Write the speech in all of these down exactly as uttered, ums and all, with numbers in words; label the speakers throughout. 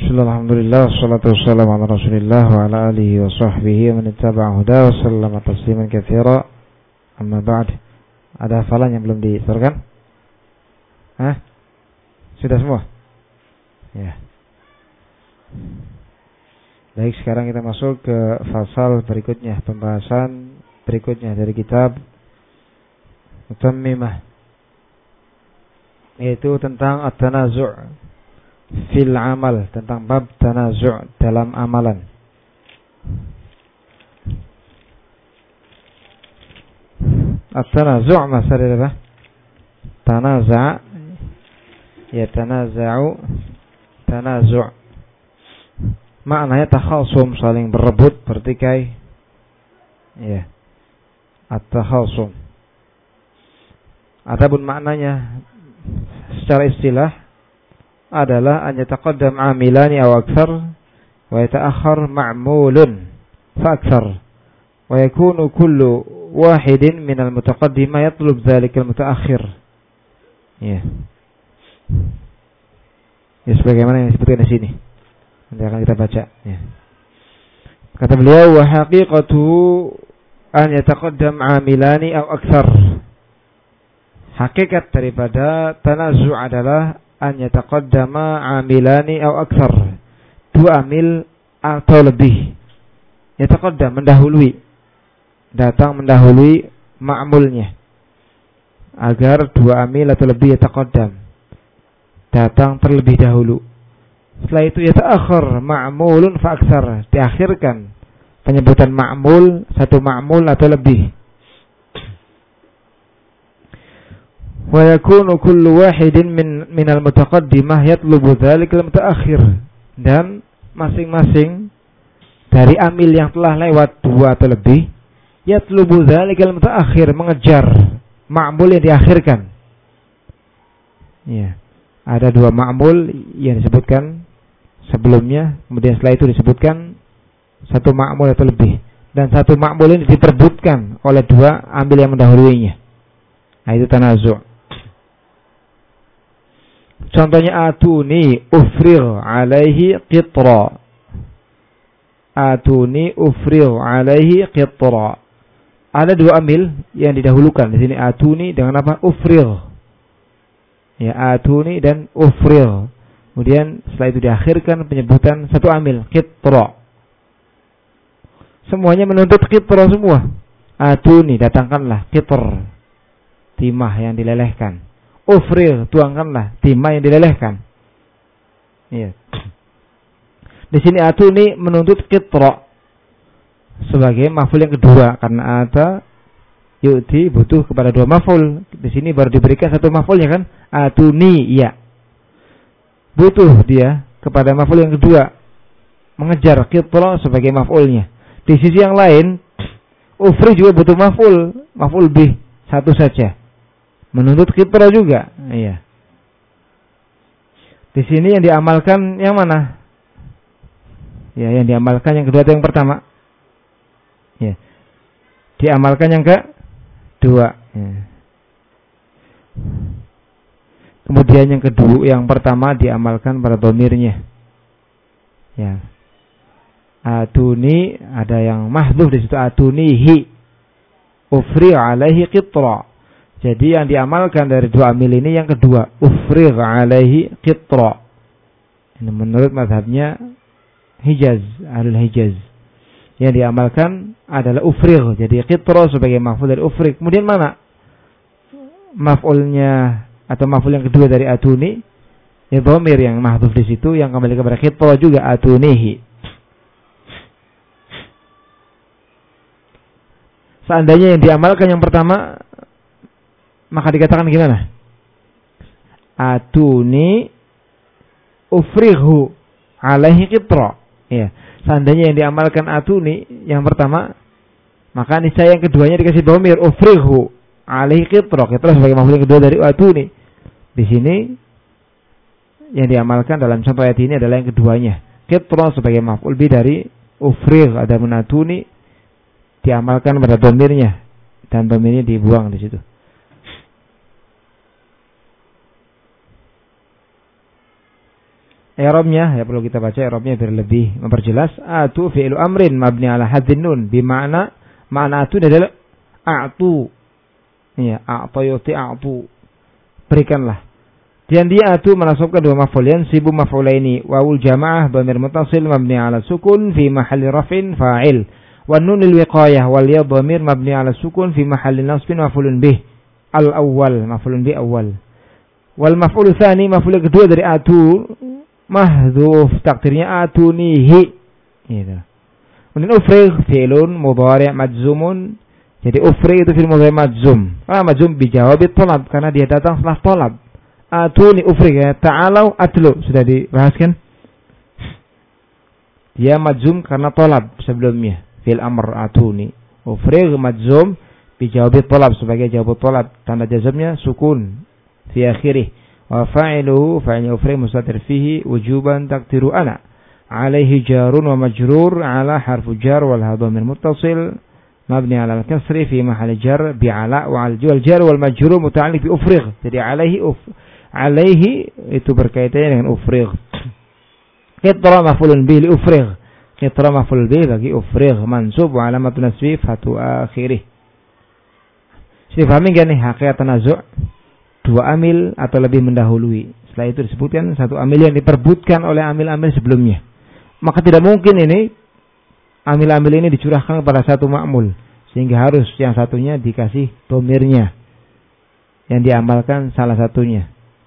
Speaker 1: Alhamdulillah, wassalatu wassalamu ala Rasulillah wa ala alihi wa sahbihi wa man ittaba'a huda wa sallama tasliman katsira. Amma ba'd. Ada hafalan yang belum disetorkan? Hah? Sudah semua? Ya. Baik, sekarang kita masuk ke fasal berikutnya, pembahasan berikutnya dari kitab Mutammimah, yaitu tentang at-tanazu' fil amal, tentang bab tanazu' dalam amalan. At-tanazu' masalah apa? Tanaza' ya tanaza'u, tanazu' maknanya takhasum, saling berebut, bertikai. Ya. At-takhasum. Adapun maknanya secara istilah adalah an yataqaddam amilani aw akthar wa yata'akhkhar ma'mulun fa akthar wa yakunu kullu wahidin min al-mutaqaddima yatlub dhalika al-mutaakhir. Ya. Ya, sebagaimana yang disebutkan di sini. Nanti akan kita baca, ya. Kata beliau, wa haqiqatuhu an yataqaddam amilani aw akthar. Hakikat daripada tanazu' adalah an yataqaddama amilani aw akthar, dua amil atau lebih. Yataqaddam, mendahului, datang mendahului ma'mulnya, agar dua amil atau lebih yataqaddam, datang terlebih dahulu. Setelah itu yata'akhir ma'mulun fa akthar, diakhirkan penyebutan ma'mul, satu ma'mul atau lebih. Wa yakunu kullu wahidin min minal mutaqaddimah yatlubu dzalikal mutaakhir, dan masing-masing dari amil yang telah lewat dua atau lebih yatlubu dzalikal mutaakhir, mengejar ma'mul yang diakhirkan. Ya. Ada dua ma'mul yang disebutkan sebelumnya, kemudian setelah itu disebutkan satu ma'mul atau lebih, dan satu ma'mul ini diperbutkan oleh dua amil yang mendahuluinya. Nah, itu tanazu'. Contohnya atuni ufrigh alaihi qitra. Atuni ufrigh alaihi qitra. Ada dua amil yang didahulukan di sini, atuni dengan apa? Ufrigh. Ya, atuni dan ufrigh. Kemudian setelah itu diakhirkan penyebutan satu amil, qitra. Semuanya menuntut qitra semua. Atuni, datangkanlah, qitr, timah yang dilelehkan. Ufrigh, tuangkanlah, timah yang dilelehkan. Iya. Di sini atuni menuntut qitra sebagai maf'ul yang kedua, karena ata yu'ti butuh kepada dua maf'ul. Di sini baru diberikan satu maf'ulnya kan? Atuni, iya. Butuh dia kepada maf'ul yang kedua, mengejar qitra sebagai maf'ulnya. Di sisi yang lain, ufrigh juga butuh maf'ul, maf'ul bih, satu saja. Menuntut qitra juga, iya. Di sini yang diamalkan yang mana? Ya, yang diamalkan yang kedua atau yang pertama? Ya. Diamalkan yang kedua. Ya. Kemudian yang kedua, yang pertama diamalkan pada dhamirnya. Ya. Atuni, ada yang mahdzuf di situ, atunihi. Ufrigh alaihi qitra. Jadi yang diamalkan dari dua amil ini yang kedua, ufrigh alaihi qitra. Ini menurut mazhabnya Hijaz, Ahlul Hijaz. Yang diamalkan adalah ufrigh, jadi qitra sebagai maf'ul dari ufrigh. Kemudian mana maf'ulnya atau maf'ul yang kedua dari atuni? Ya, dhamir yang mahdzuf di situ yang kembali kepada qitra juga, atunihi. Seandainya yang diamalkan yang pertama, maka dikatakan gimana? Atuni ufrighu alaihi qitra. Ya. Seandainya yang diamalkan atuni yang pertama, maka niscaya yang keduanya dikasih dhamir ufrighu alaihi qitra. Qitra sebagai maf'ul yang kedua dari atuni. Di sini yang diamalkan dalam contoh ayat ini adalah yang keduanya. Qitra sebagai maf'ul bi dari ufrigh, ada menatuni diamalkan pada dhamirnya, dan dhamirnya dibuang di situ. i'rabnya ya perlu kita baca i'rabnya biar lebih memperjelas. Atu fi'lu amrin mabni ala hadzin nun bermakna makna atu adalah a'tu. Ya, a'ta yuti a'tu. Berikanlah. Dan dia atu menasabkan dua maf'ul yansibu maf'ulaini wawul jamaah dhamir muttasil mabni ala sukun fi mahalli raf'in fa'il. Wa nunil wiqayah wal ya dhamir mabni ala sukun fi mahalli nasbin maf'ulun bih. Al awwal maf'ulun bih awwal. Wal maf'ul tsani maf'ul kedua dari atu mahdhuf takdirnya atunihi gitu. Kemudian ufrigh fi'lun mudhari' majzumun. Jadi ufrigh itu fi'il mudhari' majzum. Ah majzum bi jawabi talab karena dia datang setelah talab. Atuni ufrigh ya ta'alau atlu sudah dibahas kan? Dia majzum karena talab sebelumnya. Fi'il amr atuni. Ufrigh majzum bi jawabi talab sebagai jawab talab tanda jazmnya sukun fi akhirih. Wa fa'iluhu fa'il ufrigh mustatir fihi wujuban taqdiru ana alaihi jarun wa majrur ala harfu jar wal dhamir muttasil mabni ala al-kasri fi mahall jar bi ala wa al jar wal majrur muta'alliq bi ufrigh. Jadi alaihi uf alaihi itu berkaitan dengan ufrigh. Qitra maf'ulun bihi li ufrigh. Qitra maf'ul bihi bagi ufrigh mansub wa alamat nasbi fatu akhirih. Sudah paham enggak nih hakikat tanazu'? Dua amil atau lebih mendahului. Setelah itu disebutkan satu amil yang diperbutkan oleh amil-amil sebelumnya. Maka tidak mungkin ini amil-amil ini dicurahkan kepada satu ma'mul. Sehingga harus yang satunya dikasih domirnya. Yang diamalkan salah satunya.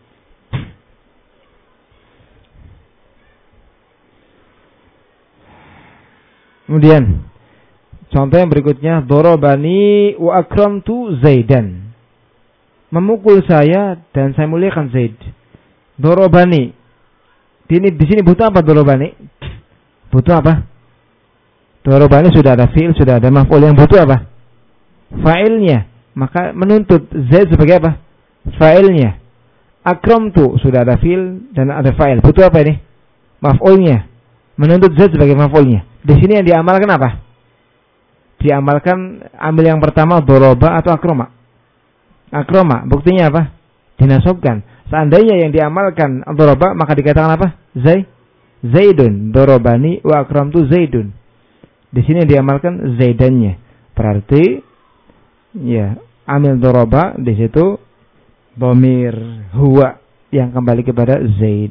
Speaker 1: Kemudian contoh yang berikutnya darabani wa akramtu Zaidan. Memukul saya dan saya muliakan Zaid. Dorobani. Ini di sini butuh apa dorobani? Butuh apa? Dorobani sudah ada fi'il, sudah ada maf'ul, yang butuh apa? Fa'ilnya. Maka menuntut Zaid sebagai apa? Fa'ilnya. Akramtu sudah ada fi'il dan ada fa'il. Butuh apa ini? Maf'ulnya. Menuntut Zaid sebagai maf'ulnya. Di sini yang diamalkan apa? Diamalkan ambil yang pertama doroba atau akroma. Akroma, buktinya apa? Dinasobkan. Seandainya yang diamalkan doroba, maka dikatakan apa? Zai, Zaidun. Dorobani wa akramtu Zaidun. Di sini diamalkan Zaidannya. Berarti, ya, amil doroba di situ dhamir huwa yang kembali kepada Zaid.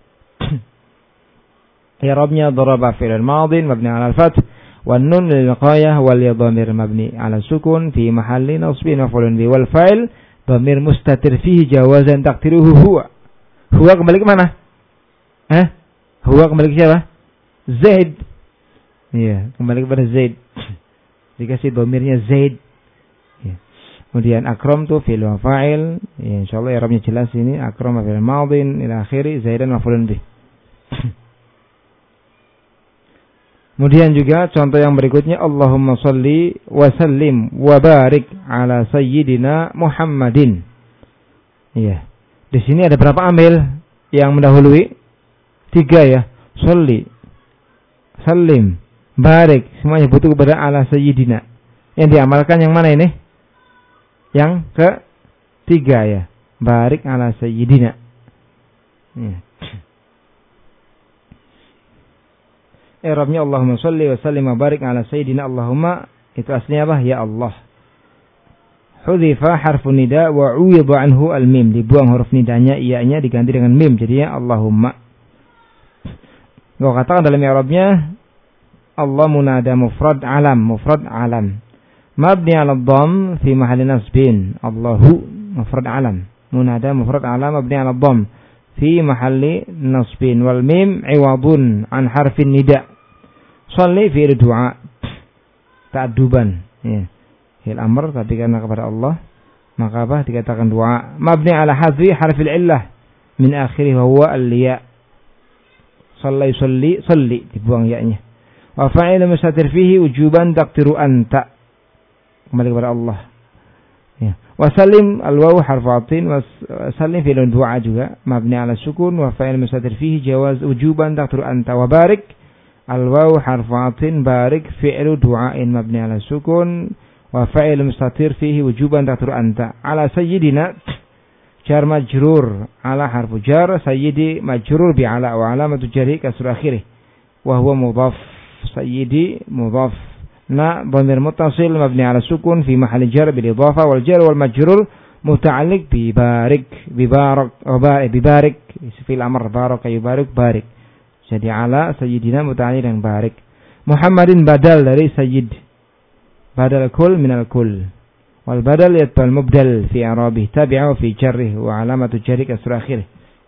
Speaker 1: I'rabnya doroba fi'il madin mabni 'ala al-fath wan nun lil wiqayah wal ya dhamir mabni 'ala sukun fi mahalli nasbin maf'ulun bi wal fa'il dhamir mustatir fihi jawazan taqdiruhu huwa. Huwa kembali ke mana? Eh? Huwa kembali ke siapa? Zaid. Iya, kembali kepada Zaid. Dikasih dhamirnya Zaid. Ya. Kemudian akram tu fi'il wa fa'il. Ya, insyaallah i'rabnya jelas ini. Akram fi'il madin ila akhiri Zaidan maf'ulun bih. Kemudian juga contoh yang berikutnya Allahumma salli wa sallim wa barik ala sayyidina Muhammadin. Iya. Di sini ada berapa amil yang mendahului? Tiga ya. Salli, sallim, barik, semuanya butuh kepada ala sayyidina. Yang diamalkan yang mana ini? Yang ketiga ya. Barik ala sayyidina. Iya. I'rabnya Allahumma shalli wa sallim wa barik ala sayyidina Allahumma itu aslinya apa? Ya Allah. Hudhifa harfun nida wa uwidha anhu al-mim. Dibuang huruf nidanya, iya-nya diganti dengan mim. Jadinya Allahumma. Gua katakan dalam i'rabnya Allah munada mufrad alam, mufrad alam. Mabni 'ala dhamm fi mahalli nasbin. Allahu mufrad alam. Munada mufrad alam mabni 'ala dhamm fi mahalli nasbin wal mim 'iwadun an harfin nida. Shalli fi'il du'a ta'adduban ya. Fi'il amr tapi karena kepada Allah maka apa dikatakan doa. Mabni 'ala hadfi harfil illah min akhirih wa huwa al-ya. Shalli shalli shalli dibuang ya-nya. Wa fa'il mustatir fihi wujuban taqdiru anta. Kembali kepada Allah. Ya. Wa sallim al-waw harfu 'atin wa sallim fi'il du'a juga mabni 'ala sukun wa fa'il mustatir fihi jawaz wujuban taqdiru anta wa barik al-waw harfu 'atin barik fi'lu du'ain mabni 'ala sukun wa fa'il mustatir fihi wujuban taqdiru anta. 'Ala sayyidina jar majrur ala harfu jar, sayyidi majrur bi ala wa alamatu jarhi kasr akhirih wa huwa mudhaf. Sayyidi mudhaf. Na dhamir muttasil mabni ala sukun fi mahalli jar bil idhafa wal jar wal majrur muta'alliq bi barik bi barak wa barik bi barik fil amr baraka yubarik barik. Jadi ala sayyidina muta'alliq dengan barik. Muhammadin badal dari sayyid. Badal kul minal kul. Wal badal yatbal mubdal fi i'rabih tabi'u fi jarrih wa alamatu jarri kasr akhirih.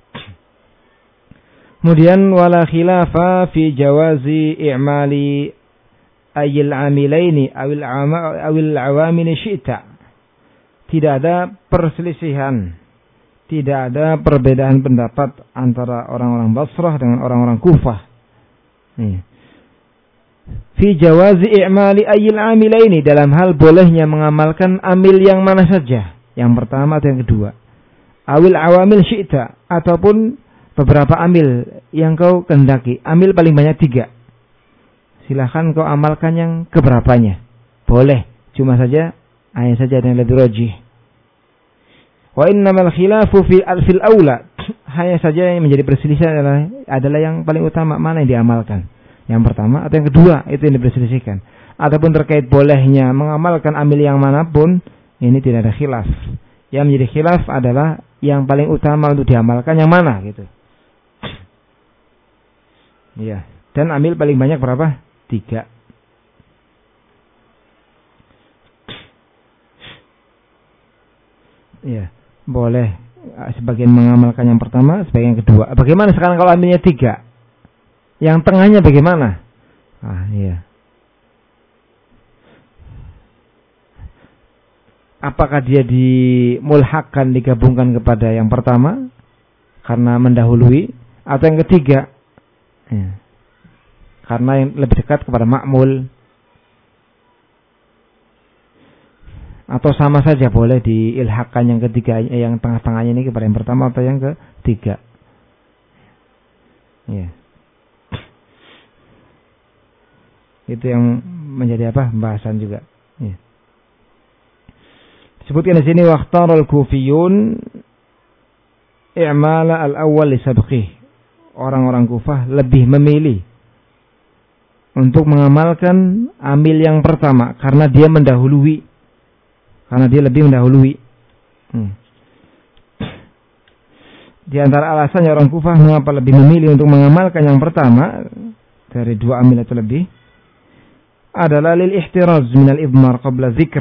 Speaker 1: Kemudian wala khilafa fi jawazi i'mali ayil amilaini awil awil awamini syi'ta. Tidak ada perselisihan, tidak ada perbedaan pendapat antara orang-orang Basrah dengan orang-orang Kufah. Nih. Fi jawazi i'mali ayil amilaini, dalam hal bolehnya mengamalkan amil yang mana saja, yang pertama atau yang kedua. Awil awamil syi'ta, ataupun beberapa amil yang kau kehendaki. Amil paling banyak tiga. Silahkan kau amalkan yang keberapanya. Boleh, cuma saja hanya saja yang lebih rajih. Wa innamal khilafu fi al-fil aula, hanya saja yang menjadi perselisihan adalah adalah yang paling utama mana yang diamalkan. Yang pertama atau yang kedua, itu yang diperselisihkan. Ataupun terkait bolehnya mengamalkan amil yang manapun, ini tidak ada khilaf. Yang menjadi khilaf adalah yang paling utama untuk diamalkan yang mana gitu. Iya. Dan amil paling banyak berapa? Tiga. Iya. Boleh sebagian mengamalkan yang pertama, sebagian yang kedua. Bagaimana sekarang kalau amilnya tiga? Yang tengahnya bagaimana? Ah, iya. Apakah dia dimulhakkan, digabungkan kepada yang pertama karena mendahului, atau yang ketiga ya, karena yang lebih dekat kepada ma'mul, atau sama saja boleh diilhakkan yang ketiga, yang tengah-tengahnya ini kepada yang pertama atau yang ketiga. Ya. Itu yang menjadi apa? Pembahasan juga. Ya. Disebutkan di sini waqtarul kufiyun i'mala al-awwal li sabqih. Orang-orang Kufah lebih memilih untuk mengamalkan amil yang pertama karena dia mendahului. Karena dia lebih mendahului. Hmm. Di antara alasannya orang Kufah mengapa lebih memilih untuk mengamalkan yang pertama dari dua amil atau lebih adalah lil ihtiraz minal idmar qabla dzikr.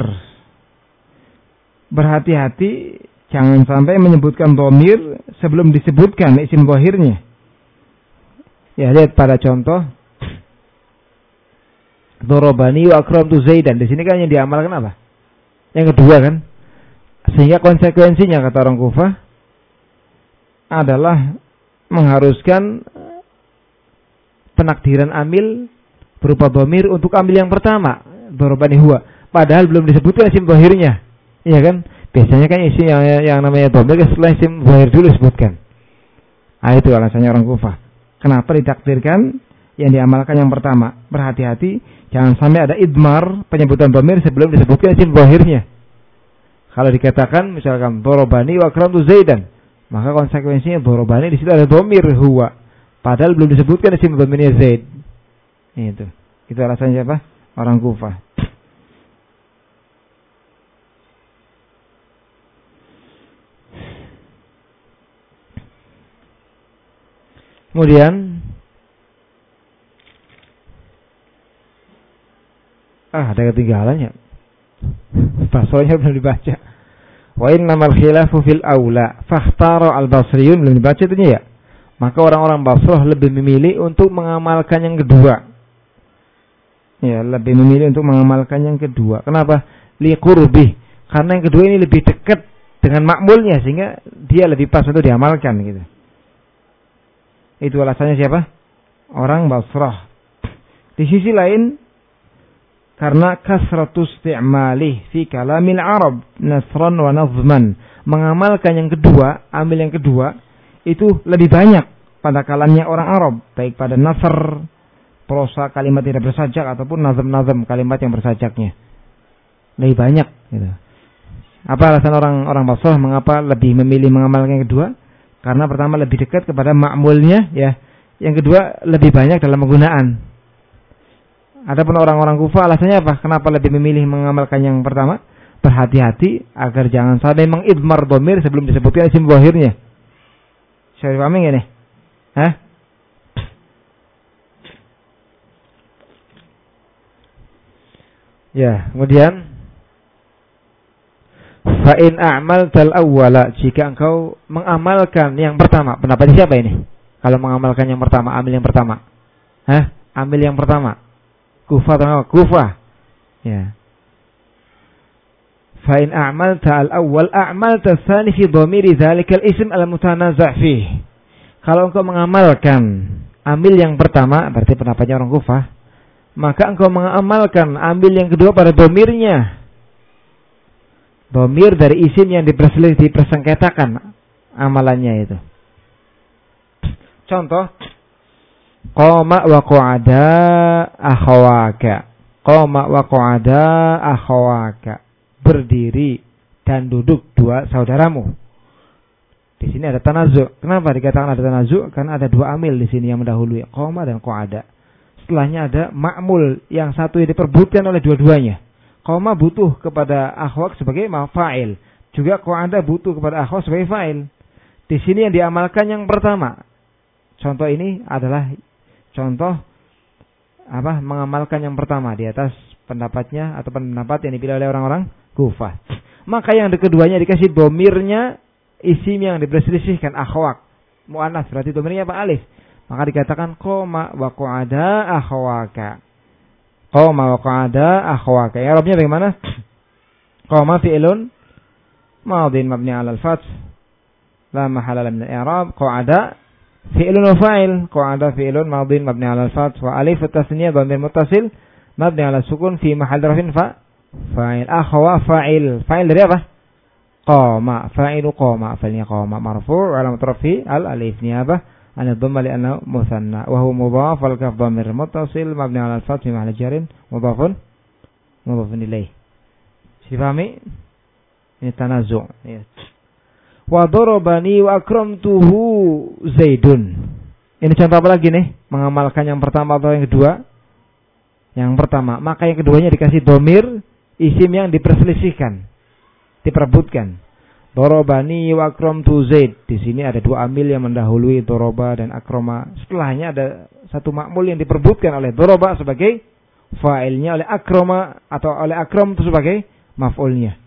Speaker 1: Berhati-hati jangan sampai menyebutkan dhamir sebelum disebutkan isim zahirnya. Ya, lihat pada contoh Dorobani wa akramtu Zaidan. Di sini kan yang diamalkan apa? Yang kedua kan? Sehingga konsekuensinya kata orang Kufah adalah mengharuskan penakdiran amil berupa dhamir untuk amil yang pertama, dorobani huwa, padahal belum disebutkan isim zahirnya. Iya kan? Biasanya kan isim yang, yang namanya dhamir setelah isim zahir dulu disebutkan. Ah, itu alasannya orang Kufah. Kenapa ditakdirkan yang diamalkan yang pertama? Berhati-hati jangan sampai ada idmar penyebutan dhamir sebelum disebutkan isim zahirnya. Kalau dikatakan misalkan dorobani wa akramtu Zaidan, maka konsekuensinya dorobani di situ ada dhamir huwa, padahal belum disebutkan isim dhamirnya Zaid. Itu. Itu alasannya siapa? Orang Kufah. Kemudian ah, ada ketinggalannya. Basrahnya belum dibaca. Wa innamal khilafu fil aula fakhtara al-basriyun, belum dibaca itunya ya. Maka orang-orang Basrah lebih memilih untuk mengamalkan yang kedua. Ya, lebih memilih untuk mengamalkan yang kedua. Kenapa? Liqurbih. Karena yang kedua ini lebih dekat dengan makmulnya sehingga dia lebih pas untuk diamalkan gitu. Itu alasannya siapa? Orang Basrah. Di sisi lain, karena kasratus isti'malih fi kalamil Arab nasran wa nazman, mengamalkan yang kedua, ambil yang kedua itu lebih banyak pada kalamnya orang Arab, baik pada nasr, prosa kalimat tidak bersajak, ataupun nazm-nazm kalimat yang bersajaknya lebih banyak gitu. Apa alasan orang-orang Basrah mengapa lebih memilih mengamalkan yang kedua? Karena pertama lebih dekat kepada ma'mulnya, ya. Yang kedua lebih banyak dalam penggunaan. Adapun orang-orang Kufah alasannya apa? Kenapa lebih memilih mengamalkan yang pertama? Berhati-hati agar jangan sampai mengidmar dhamir sebelum disebutkan isim zahirnya. Saya paham enggak nih? Hah? Ya, kemudian fa in a'maltal awwala, jika engkau mengamalkan yang pertama. Pendapat siapa ini? Kalau mengamalkan yang pertama, ambil yang pertama. Hah? Ambil yang pertama. Kufah atau apa? Kufah. Ya. Fa in a'malta al-awwal a'malta tsani fi dhamiri dzalikal ism al-mutanaza' fih. Kalau engkau mengamalkan ambil yang pertama, berarti pendapatnya orang Kufah, maka engkau mengamalkan ambil yang kedua pada dhamirnya. Dhamir dari isim yang diperselisih, dipersengketakan amalannya itu. Contoh, qama wa qa'ada akhawaka. Qama wa qa'ada akhawaka. Berdiri dan duduk dua saudaramu. Di sini ada tanazu'. Kenapa dikatakan ada tanazu'? Karena ada dua amil di sini yang mendahului, qama dan qa'ada. Setelahnya ada ma'mul yang satu yang diperbutkan oleh dua-duanya. Qama butuh kepada akhwak sebagai fa'il. Juga qa'ada butuh kepada akhwak sebagai fa'il. Di sini yang diamalkan yang pertama. Contoh ini adalah contoh apa? Mengamalkan yang pertama di atas pendapatnya atau pendapat yang dipilih oleh orang-orang Kufah. Maka yang keduanya dikasih domirnya isim yang diperselisihkan akhwak. Mu'annas berarti domirnya apa? Alif. Maka dikatakan qoma wa qa'ada akhwaka. Qoma wa qa'ada akhwaka. Ya Arabnya bagaimana? Qoma fi'ilun madin mabni 'ala al-fath la mahala min al-i'rab. Qa'ada fi'ilun wa fa'il. Qa'ada fi'ilun madin mabni 'ala al-fath wa alif at-tasniyah dhamir muttasil mabni 'ala sukun fi mahall rafin fa fa'il. Akhwa fa'il. Fa'il dari apa? Qama. Fa'ilu qama. Fa'ilnya qama marfu' 'alamat rafi al-alif niyabah an ad-dhamma li'annahu muthanna wa huwa mudhaf wal kaf dhamir muttasil mabni 'ala al-fath fi mahall jarin mudhafun mudhafun ilaih. Dipahami? Ini tanazu'. Ya. Wa darabani wa akramtuhu Zaidun. Ini contoh apa lagi nih? Mengamalkan yang pertama atau yang kedua? Yang pertama, maka yang keduanya dikasih domir isim yang diperselisihkan, diperebutkan. Darabani wa akramtu Zaid. Di sini ada dua amil yang mendahului doroba dan akroma. Setelahnya ada satu makmul yang diperebutkan oleh doroba sebagai fa'ilnya, oleh akroma atau oleh akram itu sebagai maf'ulnya.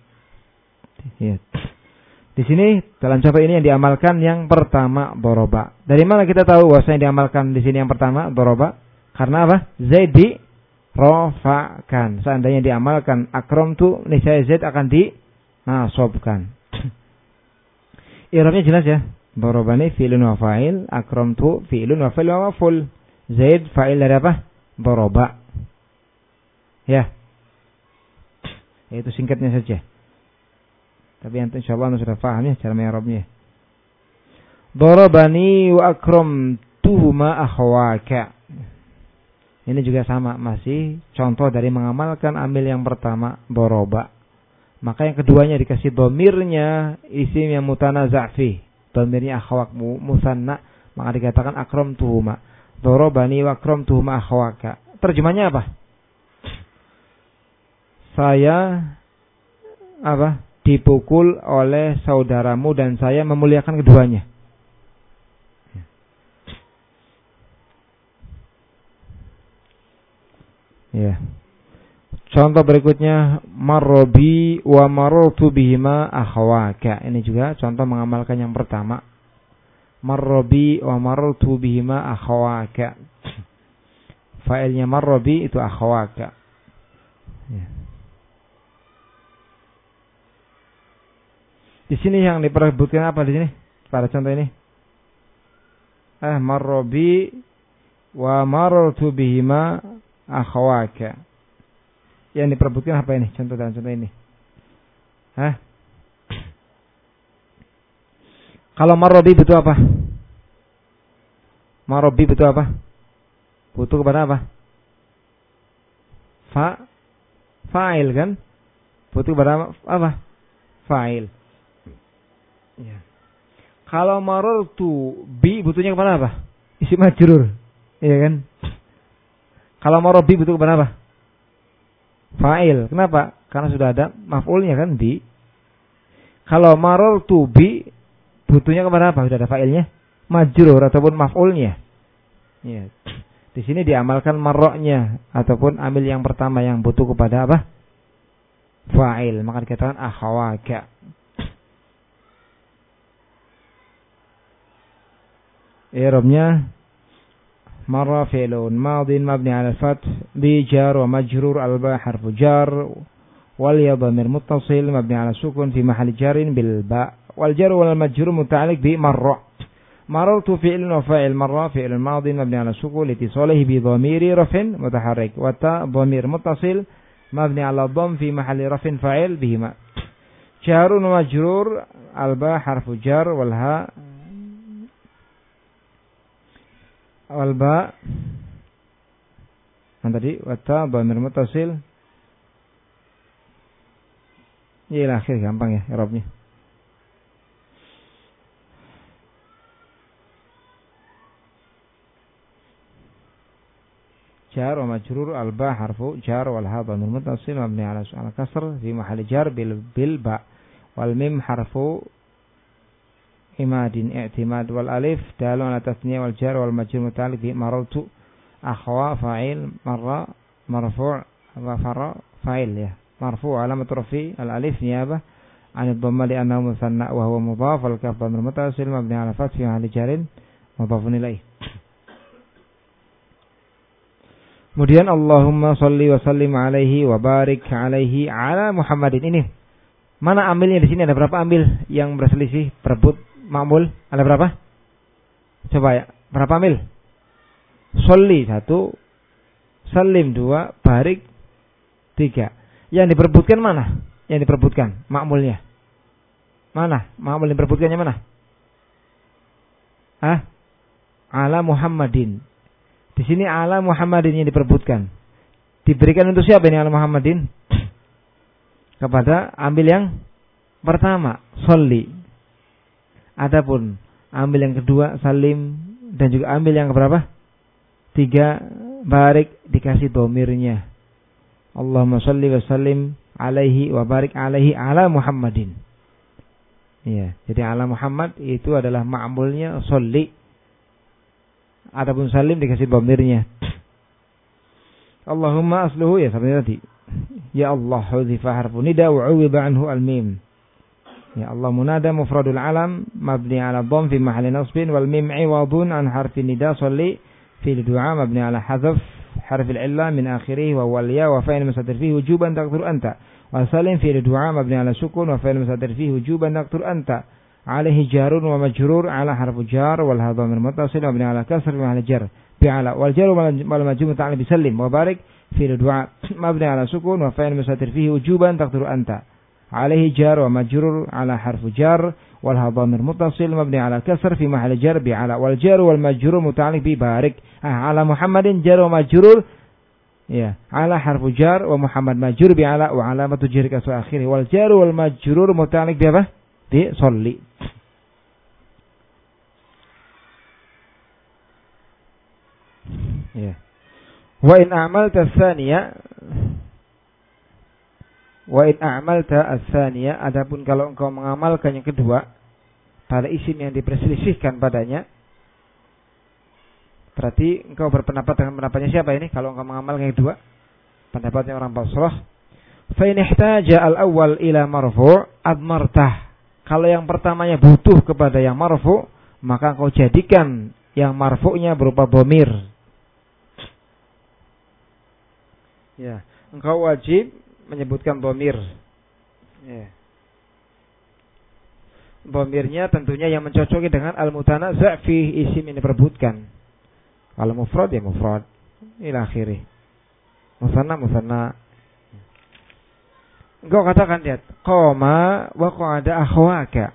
Speaker 1: Ya. Di sini dalam contoh ini yang diamalkan yang pertama doroba. Dari mana kita tahu bahwa yang diamalkan di sini yang pertama doroba? Karena apa? Zaid di rofakan. Seandainya diamalkan akramtu, niscaya Zaid akan dinasobkan. I'rabnya jelas ya. Darabani fi'lun wa fa'il, akramtu fi'lun wa fa'il wa maf'ul. Zaid fa'il dari apa? Daraba. Ya. Itu singkatnya saja. Tapi yang insyaallah anda sudah paham ya cara i'rabnya. Darabani wa akramtuhuma akhwaka. Ini juga sama, masih contoh dari mengamalkan amil yang pertama daraba. Maka yang keduanya dikasih domirnya isim yang mutanaza' fi. Domirnya akhwak musanna, maka dikatakan akramtuhuma. Darabani wa akramtuhuma akhwaka. Terjemahnya apa? Saya apa? Dipukul oleh saudaramu dan saya memuliakan keduanya. Ya. Contoh berikutnya marrobi wa marartu bihima akhwaka. Ini juga contoh mengamalkan yang pertama. Marrobi wa marartu bihima akhwaka. Fa'ilnya marrobi itu akhwaka. Ya. Di sini yang diperebutkan apa di sini? Pada contoh ini. Eh marrobi wa marartu bihima akhwaka. Yang diperebutkan apa ini? Contoh dan contoh ini. Hah? Kalau marrobi butuh apa? Marrobi butuh apa? Butuh kepada apa? Fa, fa'il kan? Butuh kepada apa? fa'il. Ya. Kalau marartu bi butuhnya kepada apa? Isim majrur. Iya kan? Kalau marartu bi butuh kepada apa? Fa'il. Kenapa? Karena sudah ada maf'ulnya kan bi. Kalau marartu bi butuhnya kepada apa? Sudah ada fa'ilnya? Majrur ataupun maf'ulnya. Ya. Di sini diamalkan marroknya ataupun amil yang pertama yang butuh kepada apa? Fa'il. Maka dikatakan akhawaka. I'rabnya marra fi'lun madin mabni 'ala al-fath bi jar wa majrur al-ba harfu jar wal ya dhamir muttasil mabni 'ala sukun fi mahalli jarin bil ba wal jar wal majrur muta'alliq bi marra. Marartu fi'lun wa fa'il marra fi'lun madin mabni 'ala sukun litisalihi bi dhamiri raf'in mutaharrik wa ta dhamir muttasil mabni 'ala dhamm fi mahalli raf'in fa'il bihima. Jarun wa majrur al-ba harfu jar wal ha wal ba yang tadi wata dhamir muttasil ila akhir gampang ya i'rabnya. Jar wa majrur al ba harfu jar wal ha dhamir muttasil mabni ala al kasr fi mahalli jar bil bil ba wal mim harfu imadin i'timad wal alif dalun ala tasniyah wal jar wal majrur muta'alliq bi marartu akhwa fa'il marra marfu' wa farra fa'il ya marfu' alamat rafi al alif niyabah an ad-dhamma li annahu musanna wa huwa mudhaf al kaf dhamir muttasil mabni ala fath fi mahall jarin mudhafun ilaih. Kemudian Allahumma shalli wa sallim alaihi wa barik alaihi ala Muhammadin. Ini mana amilnya di sini? Ada berapa amil yang berselisih berebut ma'mul? Ada berapa? Coba ya. Berapa amil? Sholli satu, salim dua, barik tiga. Yang diperebutkan mana? Yang diperebutkan ma'mulnya. Mana? Ma'mul yang diperebutkannya mana? Ah? Ala Muhammadin. Di sini ala Muhammadin yang diperebutkan. Diberikan untuk siapa ini ala Muhammadin? Kepada ambil yang pertama, sholli. Adapun ambil yang kedua, salim, dan juga ambil yang keberapa? Tiga, barik, dikasih domirnya. Allahumma sholli wa sallim alaihi wa barik alaihi ala Muhammadin. Ya, jadi ala Muhammad itu adalah ma'mulnya sholli. Adapun salim dikasih domirnya. Allahumma asluhu ya seperti tadi. Ya Allah hudhifa harfu nida wa uwiba anhu al-mim. Ya Allah munada mufradul alam mabni ala dhamm fi mahalli nasbin wal mim iwadun an harfi nida shalli fi du'a mabni ala hadhf harfi al-illa min akhirih wa wal ya wa fa'il mustatir fihi wujuban taqdir anta wa salim fi du'a mabni ala sukun wa fa'il mustatir fihi wujuban taqdir anta alaihi jarun wa majrur ala harfu jar wal hadha min muttasil mabni ala kasr fi mahalli jar bi ala wal jar wal majrur ta'ala bi sallim wa barik fi du'a mabni ala sukun wa fa'il mustatir fihi wujuban taqdir anta عليه جار ومجرور على حرف جار والضمير متصل مبني على كسر في محل جر بعلى والجار والمجرور متعلق ببارك على محمد جار ومجرور يا على حرف جار ومحمد مجرور بعلى وعلامة جر كسر آخره والجار والمجرور متعلق بأبه بصلي. يا وإن أعملت الثانية Wa in a'malta ats-tsaniyah, adapun kalau engkau mengamalkan yang kedua pada isim yang diperselisihkan padanya, berarti engkau berpendapat dengan pendapatnya siapa ini? Kalau engkau mengamalkan yang kedua, pendapatnya orang Basrah. Fa in ihtaja al-awwal ila marfu' admartah. Kalau yang pertamanya butuh kepada yang marfu', maka engkau jadikan yang marfu'nya berupa dhamir. Ya, engkau wajib menyebutkan dhamir. Ya. Dhamirnya tentunya yang mencocoki dengan al-mutanazza' fi isim ini diperebutkan. Kalau mufrad ya mufrad ila akhirih. Musanna musanna. Engkau katakan lihat, qama wa qa'ada akhwaka.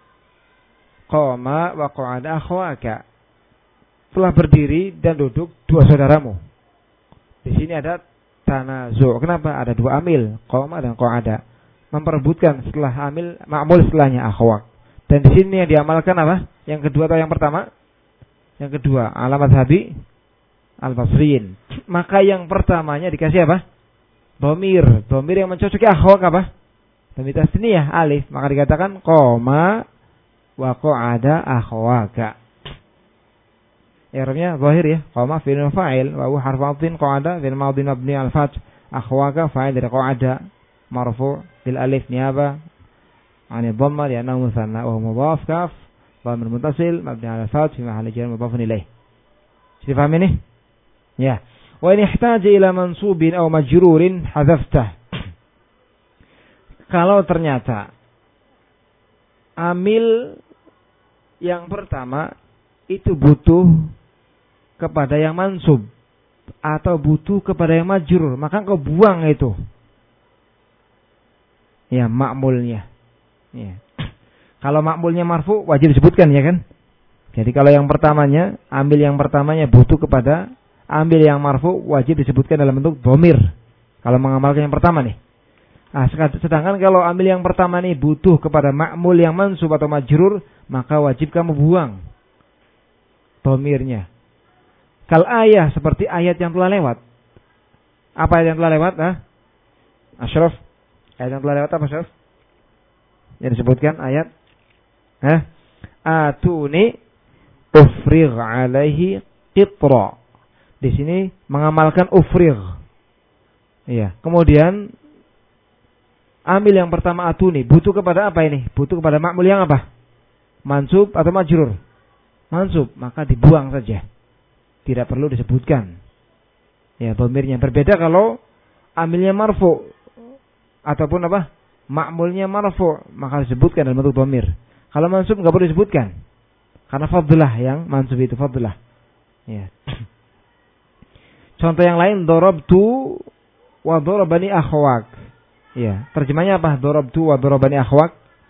Speaker 1: Qama wa qa'ada akhwaka. Telah berdiri dan duduk dua saudaramu. Di sini ada tanazu'. Kenapa? Ada dua amil, qama dan qa'ada. memperebutkan setelah amil ma'mul setelahnya akhwak. Dan di sini yang diamalkan apa? Yang kedua atau yang pertama? Yang kedua, ala mazhabi al-basriyin. Maka yang pertamanya dikasih apa? Dhamir. Dhamir yang mencocoki akhwak apa? Dhamir tasniyah alif. Maka dikatakan qoma wa qa'ada akhwaka. I'rabnya zahir ya. Qoma fi'il fa'il wa huwa harfu 'atfin, qa'ada fi'il madhi mabni al-fath, akhwaka fa'il dari qa'ada marfu' bil alif niyaba 'an dhamma li'annahu muthanna wa huwa mudhaf kaf dhamir muttasil mabni ala al-fath fi mahalli jar mudhaf ilaih. Sudah paham ini? Ya. Wa in ihtaja ila mansubin aw majrurin hadzafta. Kalau ternyata amil yang pertama itu butuh kepada yang mansub atau butuh kepada yang majrur, maka kau buang itu. Ya, ma'mulnya. Ya. Kalau ma'mulnya marfu wajib disebutkan ya kan? Jadi kalau yang pertamanya, ambil yang pertamanya butuh kepada ambil yang marfu wajib disebutkan dalam bentuk dhamir. Kalau mengamalkan yang pertama nih. Nah, sedangkan kalau ambil yang pertama nih butuh kepada ma'mul yang mansub atau majrur, maka wajib kamu buang dhamirnya. Kal ayah seperti ayat yang telah lewat. Apa ayat yang telah lewat? Ah? Ashraf. Ayat yang telah lewat apa, Ashraf? Yang disebutkan ayat eh atuni ufrigh alaihi qitra. Di sini mengamalkan ufrigh. Iya. Kemudian ambil yang pertama atuni butuh kepada apa ini? Butuh kepada ma'mul yang apa? Mansub atau majrur? Mansub, maka dibuang saja. Tidak perlu disebutkan. Ya, dhamirnya berbeda kalau amilnya marfu ataupun apa? Ma'mulnya marfu, maka disebutkan dalam bentuk dhamir. Kalau mansub enggak perlu disebutkan. Karena fadlah yang mansub itu fadlah. Ya. Contoh yang lain, darabtu wa darabani akhwak. Ya, terjemahnya apa? Darabtu wa darabani akhwak.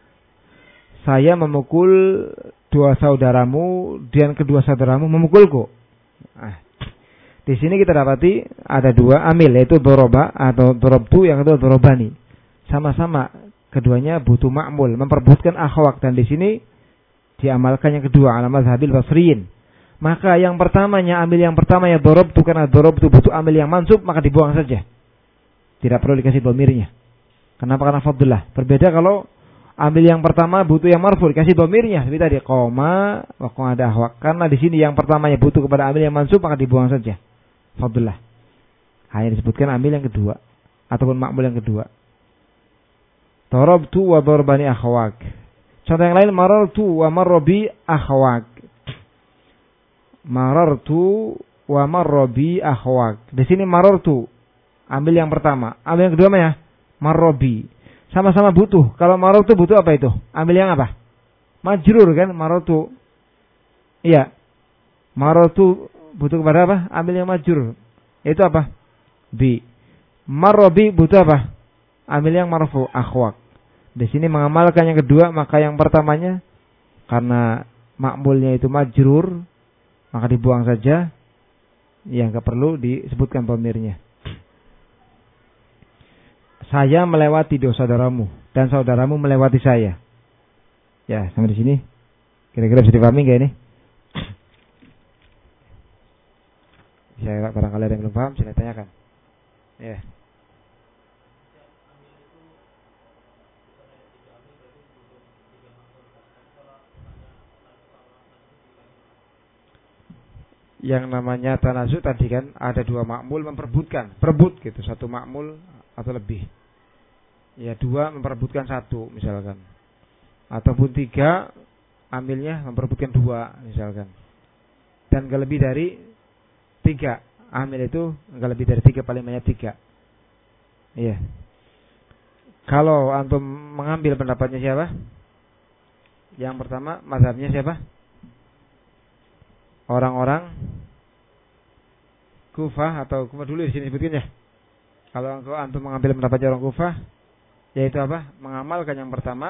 Speaker 1: Saya memukul dua saudaramu dan kedua saudaramu memukulku. Nah, di sini kita dapati ada dua amil, yaitu doroba atau dorobtu, yang kedua dorobani. Sama-sama keduanya butuh ma'mul, memperbutkan akhwak, dan di sini diamalkan yang kedua ala mazhabil basriyin. Maka yang pertamanya ambil yang pertamanya dorobtu, karena dorobtu butuh amil yang mansub, maka dibuang saja. Tidak perlu dikasih dhamirnya. Kenapa? Karena fadlah. Berbeda kalau ambil yang pertama butuh yang marfu dikasih dhamirnya. Seperti tadi qoma wa qa'ada ahwak. Karena di sini yang pertamanya butuh kepada amil yang mansub, maka dibuang saja. Fadlah. Hanya disebutkan amil yang kedua ataupun ma'mul yang kedua. Darabtu wa darbani akhwak. Contoh yang lain, marartu wa marrabi akhwak. Marartu wa marrabi akhwak. Di sini marartu ambil yang pertama, ambil yang kedua mana? Marrabi. Sama-sama butuh. Kalau marartu butuh apa itu? Ambil yang apa? Majrur kan marartu. Iya. Marartu butuh kepada apa? Ambil yang majrur. Itu apa? Bi. Marrabi butuh apa? Ambil yang marfu, akhwak. Di sini mengamalkan yang kedua, maka yang pertamanya karena ma'mulnya itu majrur, maka dibuang saja. Yang enggak perlu disebutkan dhamirnya. Saya melewati dua saudaramu dan saudaramu melewati saya. Ya, sampai di sini. Kira-kira bisa dipahami enggak ini? Saya barangkali ada yang belum paham, silahkan tanyakan. Ya. Yang namanya tanazuk tadi kan ada dua ma'mul memperebutkan, perebut gitu, satu ma'mul atau lebih. Ya, dua memperebutkan satu misalkan. Ataupun tiga amilnya memperebutkan dua misalkan. Dan enggak lebih dari tiga. Amil itu enggak lebih dari tiga, paling banyak tiga. Iya. Kalau antum mengambil pendapatnya siapa? Yang pertama mazhabnya siapa? Orang-orang Kufah atau Kufah dulu di sini sebutkan ya. Kalau engkau antum mengambil pendapatnya orang Kufah, yaitu apa? Mengamalkan yang pertama,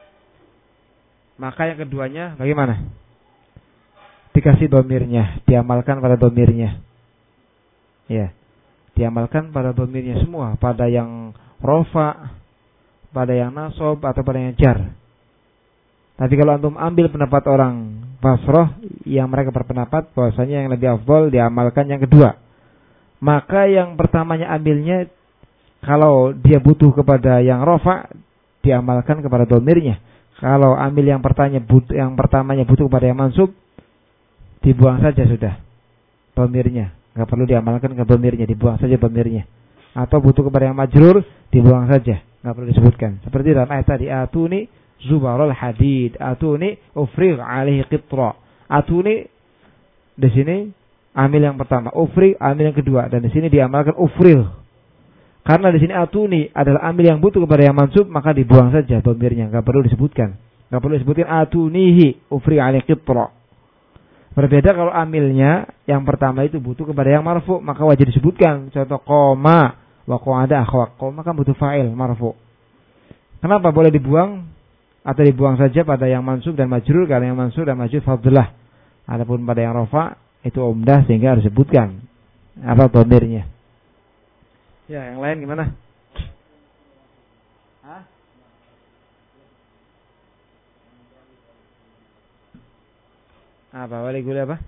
Speaker 1: maka yang keduanya bagaimana? Dikasih dhamirnya, diamalkan pada dhamirnya. Ya. Diamalkan pada dhamirnya semua, pada yang rofa, pada yang nasab atau pada yang jar. Tapi kalau antum ambil pendapat orang Basrah yang mereka berpendapat bahwasanya yang lebih afdal diamalkan yang kedua, maka yang pertamanya ambilnya kalau dia butuh kepada yang rafa diamalkan kepada domirnya. Kalau ambil yang pertamanya butuh yang pertamanya butuh kepada yang mansub, dibuang saja sudah domirnya. Nggak perlu diamalkan ke domirnya, dibuang saja domirnya. Atau butuh kepada yang majrur, dibuang saja, nggak perlu disebutkan. Seperti dalam ayat tadi, atuni zubarul hadid, atuni ufrigh alaihi qitra. Atuni di sini amil yang pertama, ufrigh amil yang kedua, dan di sini diamalkan ufrigh. Karena di sini atuni adalah amil yang butuh kepada yang mansub, maka dibuang saja domirnya, nggak perlu disebutkan. Nggak perlu disebutkan atunihi ufrigh alaihi qitra. Berbeda kalau amilnya yang pertama itu butuh kepada yang marfu, maka wajib disebutkan. Contoh qoma wa qa'ada akhwaq. Qoma kan butuh fa'il marfu. Kenapa boleh dibuang atau dibuang saja pada yang mansub dan majrur? Karena yang mansub dan majrur fadlah. Adapun pada yang rafa itu umdah sehingga harus disebutkan apa dhamirnya. Ya, yang lain gimana? Hah? Apa wali gula apa?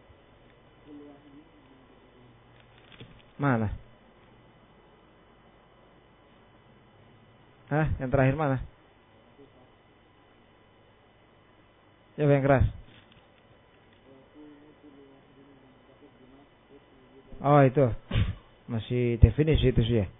Speaker 1: Mana? Hah? Yang terakhir mana? Coba yang keras. Oh itu masih definisi itu sih ya.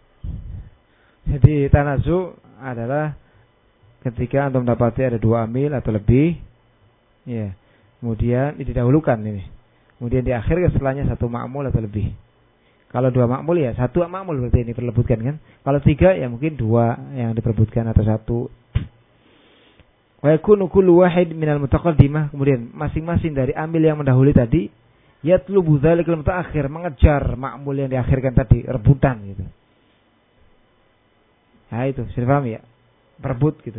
Speaker 1: Jadi tanazu adalah ketika antum dapati ada dua amil atau lebih, ya. Kemudian didahulukan ini. Kemudian di akhir setelahnya satu ma'mul atau lebih. Kalau dua ma'mul ya satu ma'mul berarti ini diperebutkan kan. Kalau tiga ya mungkin dua yang diperebutkan atau satu. Wa yakunu kullu wahid minal mutaqaddimah, kemudian masing-masing dari amil yang mendahului tadi yatlubu dzalikal mutaakhir, mengejar ma'mul yang diakhirkan tadi, rebutan gitu. Nah itu, sudah paham ya? Berebut gitu.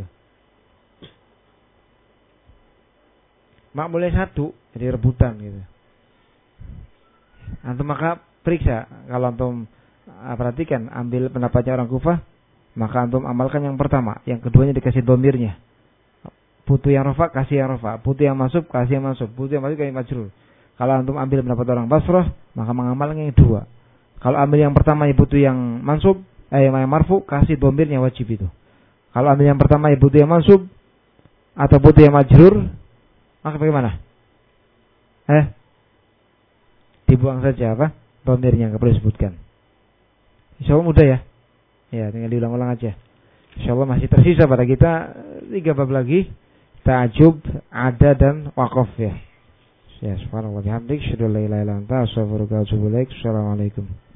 Speaker 1: Ma'mulnya satu, jadi rebutan gitu. Antum maka periksa, kalau antum perhatikan, ambil pendapatnya orang Kufah, maka antum amalkan yang pertama, yang keduanya dikasih domirnya. Butuh yang rafa, kasih yang rafa. Butuh yang masuk, kasih yang masuk. Butuh yang masuk, kasih yang majrur. Kalau antum ambil pendapat orang Basrah, maka mengamalkan yang dua. Kalau ambil yang pertama yang butuh yang mansub, eh yang marfu, kasih domirnya wajib itu. Kalau ambil yang pertama yang butuh yang mansub atau butuh yang majrur, maka bagaimana? Eh, dibuang saja apa? Domirnya nggak perlu disebutkan. Insyaallah mudah ya. Ya, tinggal diulang-ulang aja. Insyaallah masih tersisa pada kita tiga bab lagi. Ta'jub, ada dan waqaf ya. Ya, subhanallah bihamdik, syada la ilaha illa anta, astaghfiruka wa atubu ilaik. Assalamualaikum.